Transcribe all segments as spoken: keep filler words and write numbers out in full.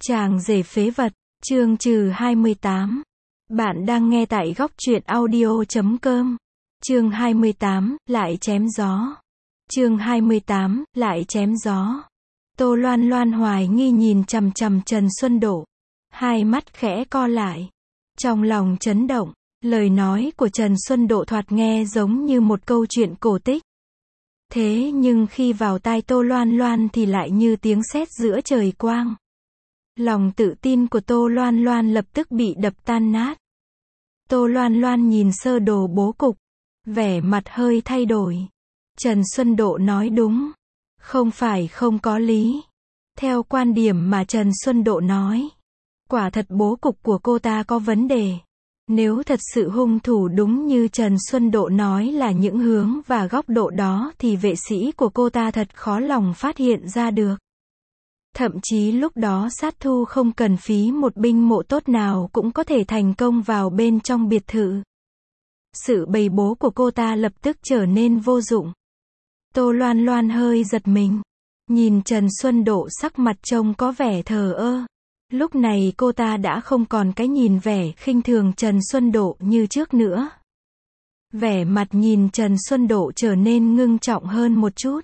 Chàng rể phế vật, chương trừ hai mươi tám. Bạn đang nghe tại góc truyện audio chấm com. Chương hai mươi tám, lại chém gió. Chương hai mươi tám, lại chém gió. Tô Loan Loan hoài nghi nhìn chằm chằm Trần Xuân Độ. Hai mắt khẽ co lại. Trong lòng chấn động, lời nói của Trần Xuân Độ thoạt nghe giống như một câu chuyện cổ tích. Thế nhưng khi vào tai Tô Loan Loan thì lại như tiếng sét giữa trời quang. Lòng tự tin của Tô Loan Loan lập tức bị đập tan nát. Tô Loan Loan nhìn sơ đồ bố cục, vẻ mặt hơi thay đổi. Trần Xuân Độ nói đúng, không phải không có lý. Theo quan điểm mà Trần Xuân Độ nói, quả thật bố cục của cô ta có vấn đề. Nếu thật sự hung thủ đúng như Trần Xuân Độ nói là những hướng và góc độ đó thì vệ sĩ của cô ta thật khó lòng phát hiện ra được. Thậm chí lúc đó sát thủ không cần phí một binh mộ tốt nào cũng có thể thành công vào bên trong biệt thự. Sự bày bố của cô ta lập tức trở nên vô dụng. Tô Loan Loan hơi giật mình. Nhìn Trần Xuân Độ sắc mặt trông có vẻ thờ ơ. Lúc này cô ta đã không còn cái nhìn vẻ khinh thường Trần Xuân Độ như trước nữa. Vẻ mặt nhìn Trần Xuân Độ trở nên ngưng trọng hơn một chút.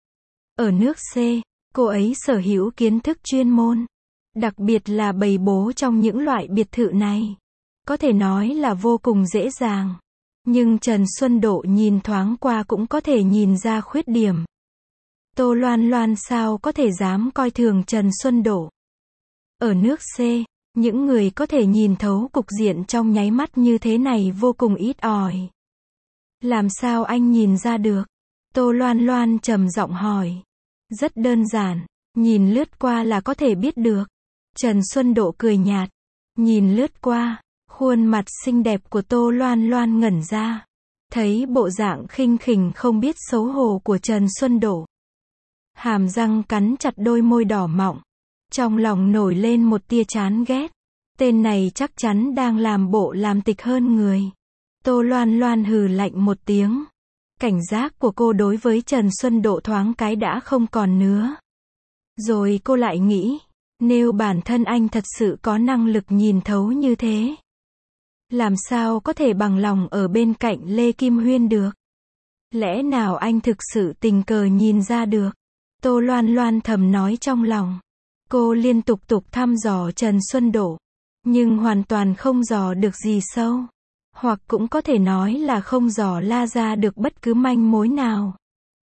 Ở nước C, cô ấy sở hữu kiến thức chuyên môn, đặc biệt là bày bố trong những loại biệt thự này. Có thể nói là vô cùng dễ dàng. Nhưng Trần Xuân Độ nhìn thoáng qua cũng có thể nhìn ra khuyết điểm. Tô Loan Loan sao có thể dám coi thường Trần Xuân Độ. Ở nước C, những người có thể nhìn thấu cục diện trong nháy mắt như thế này vô cùng ít ỏi. Làm sao anh nhìn ra được? Tô Loan Loan trầm giọng hỏi. Rất đơn giản, nhìn lướt qua là có thể biết được. Trần Xuân Độ cười nhạt. Nhìn lướt qua, khuôn mặt xinh đẹp của Tô Loan Loan ngẩn ra. Thấy bộ dạng khinh khỉnh không biết xấu hổ của Trần Xuân Độ. Hàm răng cắn chặt đôi môi đỏ mọng. Trong lòng nổi lên một tia chán ghét. Tên này chắc chắn đang làm bộ làm tịch hơn người. Tô Loan Loan hừ lạnh một tiếng. Cảnh giác của cô đối với Trần Xuân Độ thoáng cái đã không còn nữa. Rồi cô lại nghĩ, nếu bản thân anh thật sự có năng lực nhìn thấu như thế, làm sao có thể bằng lòng ở bên cạnh Lê Kim Huyên được? Lẽ nào anh thực sự tình cờ nhìn ra được? Tô Loan Loan thầm nói trong lòng. Cô liên tục tục thăm dò Trần Xuân Độ, nhưng hoàn toàn không dò được gì sâu. Hoặc cũng có thể nói là không dò la ra được bất cứ manh mối nào.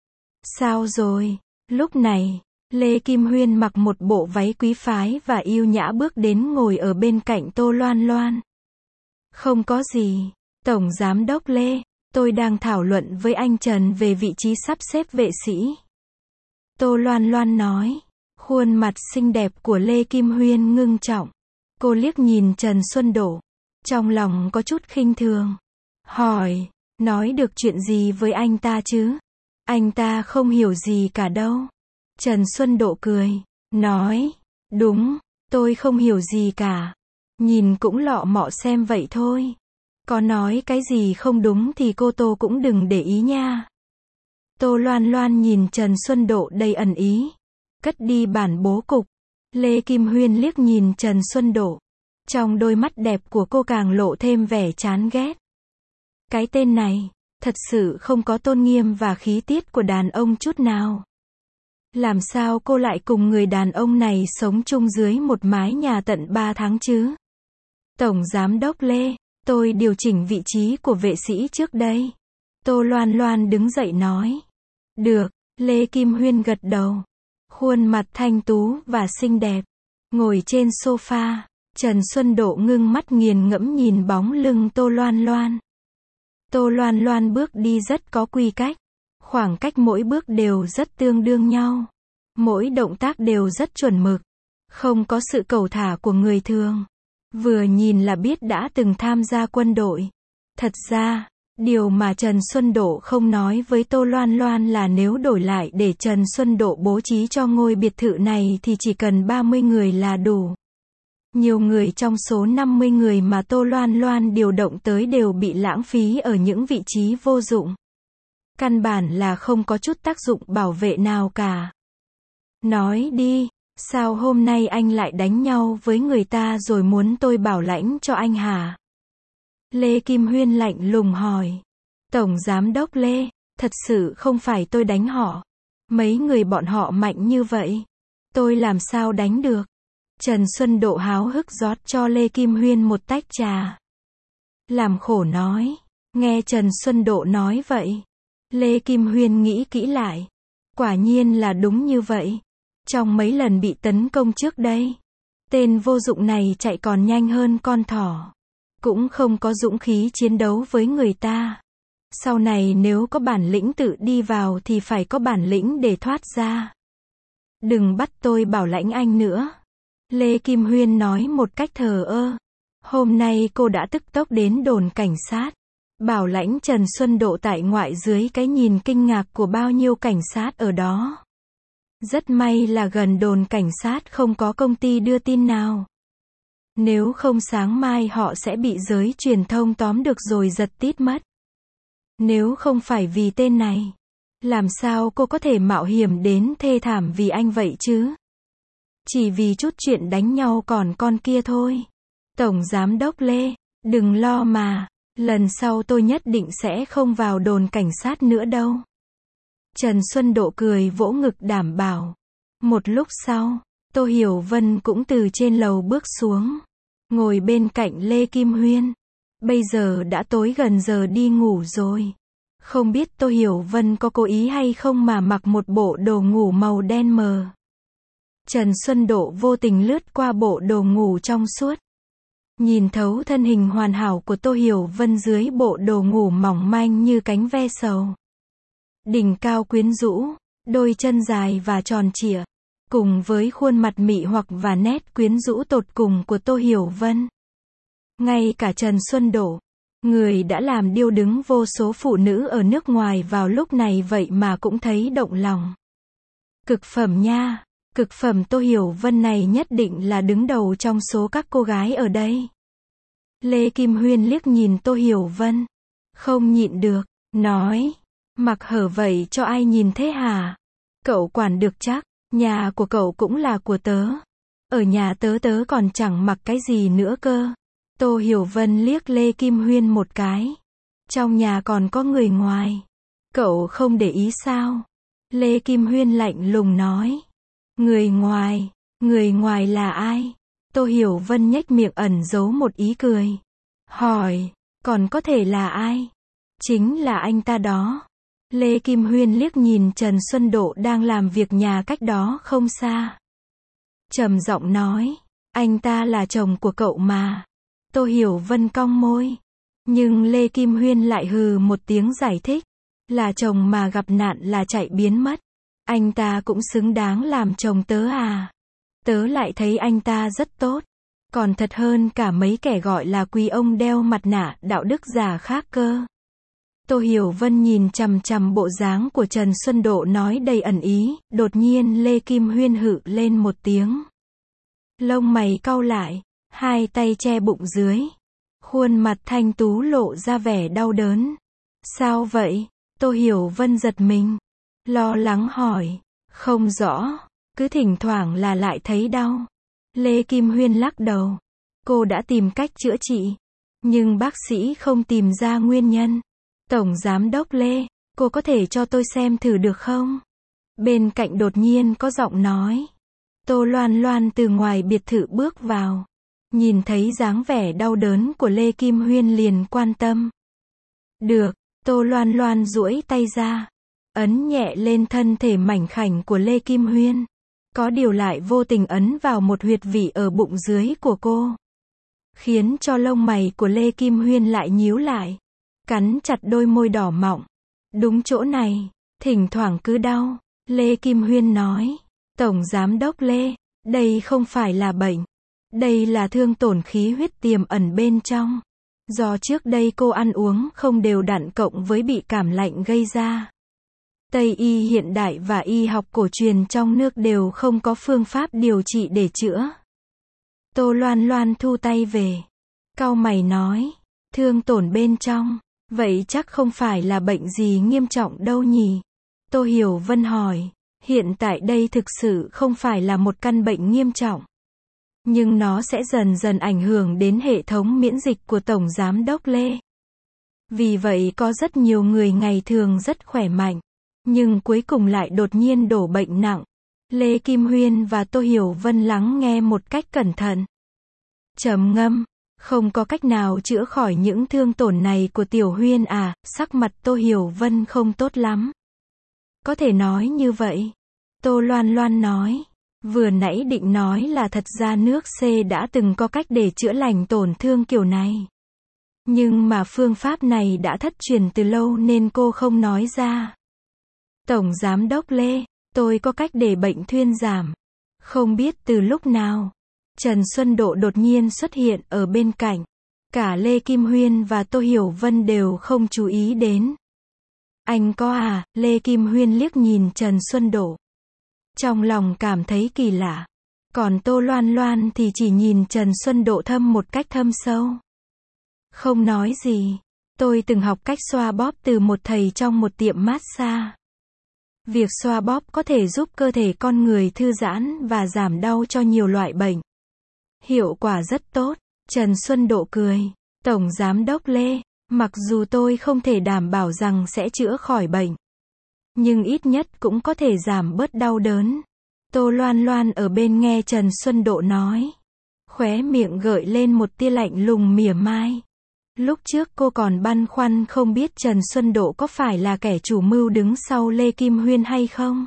Sao rồi? Lúc này, Lê Kim Huyên mặc một bộ váy quý phái và yêu nhã bước đến ngồi ở bên cạnh Tô Loan Loan. Không có gì. Tổng Giám đốc Lê, tôi đang thảo luận với anh Trần về vị trí sắp xếp vệ sĩ. Tô Loan Loan nói. Khuôn mặt xinh đẹp của Lê Kim Huyên ngưng trọng. Cô liếc nhìn Trần Xuân Độ. Trong lòng có chút khinh thường. Hỏi, nói được chuyện gì với anh ta chứ? Anh ta không hiểu gì cả đâu. Trần Xuân Độ cười. Nói, đúng, tôi không hiểu gì cả. Nhìn cũng lọ mọ xem vậy thôi. Có nói cái gì không đúng thì cô Tô cũng đừng để ý nha. Tô Loan Loan nhìn Trần Xuân Độ đầy ẩn ý. Cất đi bản bố cục. Lê Kim Huyên liếc nhìn Trần Xuân Độ. Trong đôi mắt đẹp của cô càng lộ thêm vẻ chán ghét. Cái tên này, thật sự không có tôn nghiêm và khí tiết của đàn ông chút nào. Làm sao cô lại cùng người đàn ông này sống chung dưới một mái nhà tận ba tháng chứ? Tổng Giám đốc Lê, tôi điều chỉnh vị trí của vệ sĩ trước đây. Tô Loan Loan đứng dậy nói. Được, Lê Kim Huyên gật đầu. Khuôn mặt thanh tú và xinh đẹp. Ngồi trên sofa. Trần Xuân Độ ngưng mắt nghiền ngẫm nhìn bóng lưng Tô Loan Loan. Tô Loan Loan bước đi rất có quy cách. Khoảng cách mỗi bước đều rất tương đương nhau. Mỗi động tác đều rất chuẩn mực. Không có sự cầu thả của người thường. Vừa nhìn là biết đã từng tham gia quân đội. Thật ra, điều mà Trần Xuân Độ không nói với Tô Loan Loan là nếu đổi lại để Trần Xuân Độ bố trí cho ngôi biệt thự này thì chỉ cần ba mươi người là đủ. Nhiều người trong số năm mươi người mà Tô Loan Loan điều động tới đều bị lãng phí ở những vị trí vô dụng. Căn bản là không có chút tác dụng bảo vệ nào cả. Nói đi, Sao hôm nay anh lại đánh nhau với người ta rồi muốn tôi bảo lãnh cho anh hả? Lê Kim Huyên lạnh lùng hỏi. Tổng Giám đốc Lê, thật sự không phải tôi đánh họ. Mấy người bọn họ mạnh như vậy. Tôi làm sao đánh được? Trần Xuân Độ háo hức rót cho Lê Kim Huyên một tách trà. Làm khổ nói. Nghe Trần Xuân Độ nói vậy. Lê Kim Huyên nghĩ kỹ lại. Quả nhiên là đúng như vậy. Trong mấy lần bị tấn công trước đây, tên vô dụng này chạy còn nhanh hơn con thỏ. Cũng không có dũng khí chiến đấu với người ta. Sau này nếu có bản lĩnh tự đi vào thì phải có bản lĩnh để thoát ra. Đừng bắt tôi bảo lãnh anh nữa. Lê Kim Huyên nói một cách thờ ơ. Hôm nay cô đã tức tốc đến đồn cảnh sát. Bảo lãnh Trần Xuân Độ tại ngoại dưới cái nhìn kinh ngạc của bao nhiêu cảnh sát ở đó. Rất may là gần đồn cảnh sát không có công ty đưa tin nào. Nếu không sáng mai họ sẽ bị giới truyền thông tóm được rồi giật tít mất. Nếu không phải vì tên này, làm sao cô có thể mạo hiểm đến thê thảm vì anh vậy chứ? Chỉ vì chút chuyện đánh nhau còn con kia thôi. Tổng Giám đốc Lê, đừng lo mà, lần sau tôi nhất định sẽ không vào đồn cảnh sát nữa đâu. Trần Xuân Độ cười vỗ ngực đảm bảo. Một lúc sau, Tô Hiểu Vân cũng từ trên lầu bước xuống, ngồi bên cạnh Lê Kim Huyên. Bây giờ đã tối gần giờ đi ngủ rồi. Không biết Tô Hiểu Vân có cố ý hay không mà mặc một bộ đồ ngủ màu đen mờ. Trần Xuân Độ vô tình lướt qua bộ đồ ngủ trong suốt. Nhìn thấu thân hình hoàn hảo của Tô Hiểu Vân dưới bộ đồ ngủ mỏng manh như cánh ve sầu. Đỉnh cao quyến rũ, đôi chân dài và tròn trịa, cùng với khuôn mặt mị hoặc và nét quyến rũ tột cùng của Tô Hiểu Vân. Ngay cả Trần Xuân Độ, người đã làm điêu đứng vô số phụ nữ ở nước ngoài vào lúc này vậy mà cũng thấy động lòng. Cực phẩm nha, cực phẩm Tô Hiểu Vân này nhất định là đứng đầu trong số các cô gái ở đây. Lê Kim Huyên liếc nhìn Tô Hiểu Vân, không nhịn được, nói, mặc hở vậy cho ai nhìn thế hả? Cậu quản được chắc, nhà của cậu cũng là của tớ. Ở nhà tớ tớ còn chẳng mặc cái gì nữa cơ. Tô Hiểu Vân liếc Lê Kim Huyên một cái. Trong nhà còn có người ngoài. Cậu không để ý sao? Lê Kim Huyên lạnh lùng nói. Người ngoài, người ngoài là ai? Tô Hiểu Vân nhếch miệng ẩn giấu một ý cười. Hỏi, còn có thể là ai? Chính là anh ta đó. Lê Kim Huyên liếc nhìn Trần Xuân Độ đang làm việc nhà cách đó không xa. Trầm giọng nói, anh ta là chồng của cậu mà. Tô Hiểu Vân cong môi. Nhưng Lê Kim Huyên lại hừ một tiếng giải thích. Là chồng mà gặp nạn là chạy biến mất. Anh ta cũng xứng đáng làm chồng tớ à. Tớ lại thấy anh ta rất tốt. Còn thật hơn cả mấy kẻ gọi là quý ông đeo mặt nạ đạo đức giả khác cơ. Tô Hiểu Vân nhìn chằm chằm bộ dáng của Trần Xuân Độ nói đầy ẩn ý, đột nhiên Lê Kim Huyên hự lên một tiếng. Lông mày cau lại, hai tay che bụng dưới. Khuôn mặt thanh tú lộ ra vẻ đau đớn. Sao vậy? Tô Hiểu Vân giật mình. Lo lắng hỏi. Không rõ, cứ thỉnh thoảng là lại thấy đau. Lê Kim Huyên lắc đầu. Cô đã tìm cách chữa trị. Nhưng bác sĩ không tìm ra nguyên nhân. Tổng Giám đốc Lê, cô có thể cho tôi xem thử được không? Bên cạnh đột nhiên có giọng nói. Tô Loan Loan từ ngoài biệt thự bước vào. Nhìn thấy dáng vẻ đau đớn của Lê Kim Huyên liền quan tâm. Được, Tô Loan Loan duỗi tay ra. Ấn nhẹ lên thân thể mảnh khảnh của Lê Kim Huyên. Có điều lại vô tình ấn vào một huyệt vị ở bụng dưới của cô. Khiến cho lông mày của Lê Kim Huyên lại nhíu lại. Cắn chặt đôi môi đỏ mọng. Đúng chỗ này, thỉnh thoảng cứ đau. Lê Kim Huyên nói. Tổng Giám đốc Lê, đây không phải là bệnh. Đây là thương tổn khí huyết tiềm ẩn bên trong. Do trước đây cô ăn uống không đều đặn cộng với bị cảm lạnh gây ra. Tây y hiện đại và y học cổ truyền trong nước đều không có phương pháp điều trị để chữa. Tô Loan Loan thu tay về. Cau mày nói. Thương tổn bên trong. Vậy chắc không phải là bệnh gì nghiêm trọng đâu nhỉ? Tô Hiểu Vân hỏi. Hiện tại đây thực sự không phải là một căn bệnh nghiêm trọng. Nhưng nó sẽ dần dần ảnh hưởng đến hệ thống miễn dịch của Tổng Giám đốc Lê. Vì vậy có rất nhiều người ngày thường rất khỏe mạnh, nhưng cuối cùng lại đột nhiên đổ bệnh nặng. Lê Kim Huyên và Tô Hiểu Vân lắng nghe một cách cẩn thận. Trầm ngâm, không có cách nào chữa khỏi những thương tổn này của Tiểu Huyên à, sắc mặt Tô Hiểu Vân không tốt lắm. Có thể nói như vậy. Tô Loan Loan nói. Vừa nãy định nói là thật ra nước C đã từng có cách để chữa lành tổn thương kiểu này. Nhưng mà phương pháp này đã thất truyền từ lâu nên cô không nói ra. Tổng Giám đốc Lê, tôi có cách để bệnh thuyên giảm. Không biết từ lúc nào, Trần Xuân Độ đột nhiên xuất hiện ở bên cạnh. Cả Lê Kim Huyên và Tô Hiểu Vân đều không chú ý đến. Anh có à, Lê Kim Huyên liếc nhìn Trần Xuân Độ. Trong lòng cảm thấy kỳ lạ. Còn Tô Loan Loan thì chỉ nhìn Trần Xuân Độ thâm một cách thâm sâu. Không nói gì. Tôi từng học cách xoa bóp từ một thầy trong một tiệm massage. Việc xoa bóp có thể giúp cơ thể con người thư giãn và giảm đau cho nhiều loại bệnh. Hiệu quả rất tốt. Trần Xuân Độ cười. Tổng Giám đốc Lê, mặc dù tôi không thể đảm bảo rằng sẽ chữa khỏi bệnh, nhưng ít nhất cũng có thể giảm bớt đau đớn. Tô Loan Loan ở bên nghe Trần Xuân Độ nói. Khóe miệng gợi lên một tia lạnh lùng mỉa mai. Lúc trước cô còn băn khoăn không biết Trần Xuân Độ có phải là kẻ chủ mưu đứng sau Lê Kim Huyên hay không.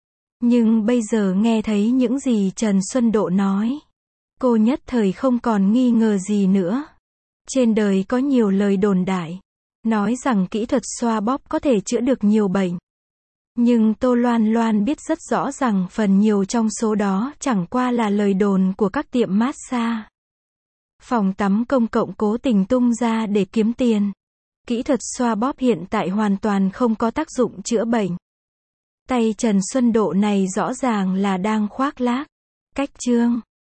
Nhưng bây giờ nghe thấy những gì Trần Xuân Độ nói, cô nhất thời không còn nghi ngờ gì nữa. Trên đời có nhiều lời đồn đại, nói rằng kỹ thuật xoa bóp có thể chữa được nhiều bệnh. Nhưng Tô Loan Loan biết rất rõ rằng phần nhiều trong số đó chẳng qua là lời đồn của các tiệm massage. Phòng tắm công cộng cố tình tung ra để kiếm tiền. Kỹ thuật xoa bóp hiện tại hoàn toàn không có tác dụng chữa bệnh. Tay Trần Xuân Độ này rõ ràng là đang khoác lác. Cách chương